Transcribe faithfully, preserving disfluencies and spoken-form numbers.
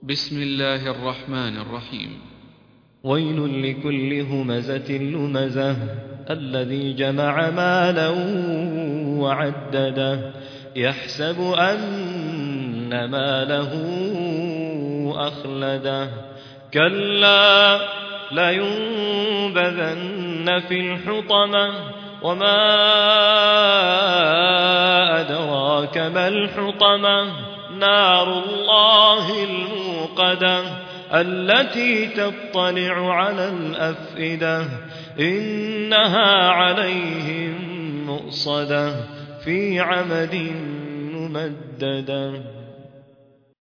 بسم الله الرحمن الرحيم. ويل لكل همزة لمزة الذي جمع مالا وعدده يحسب أن ماله أخلده كلا لينبذن في الحطمة وما أدراك ما الحطمة نار الله الموقدة التي تطلع على الأفئدة إنها عليهم مؤصدة في عمد ممددة.